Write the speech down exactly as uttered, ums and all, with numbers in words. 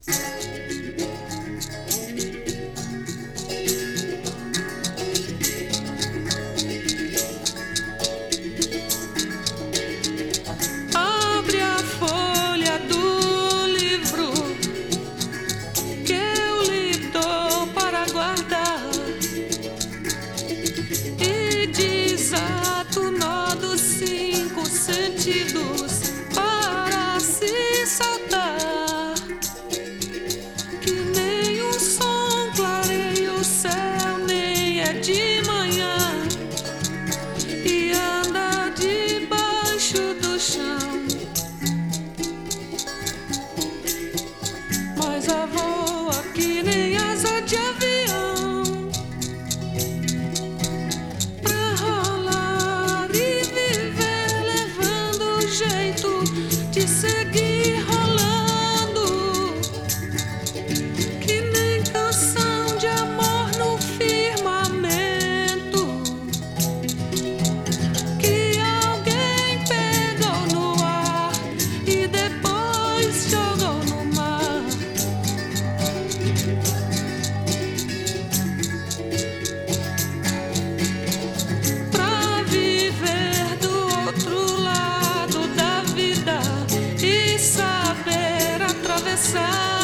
Abre a folha do livro que eu lhe dou para guardar e desata o nó dos cinco sentidos para se soltar. Que nem um som clareia o céu, nem é de manhã e anda debaixo do chão. Mas a voa que nem asa de avião, pra rolar e viver, levando o jeito de seguir rolando. Que nem canção de amor no firmamento que alguém pegou no ar e depois jogou no mar. Pra viver do outro lado da vida e saber atravessar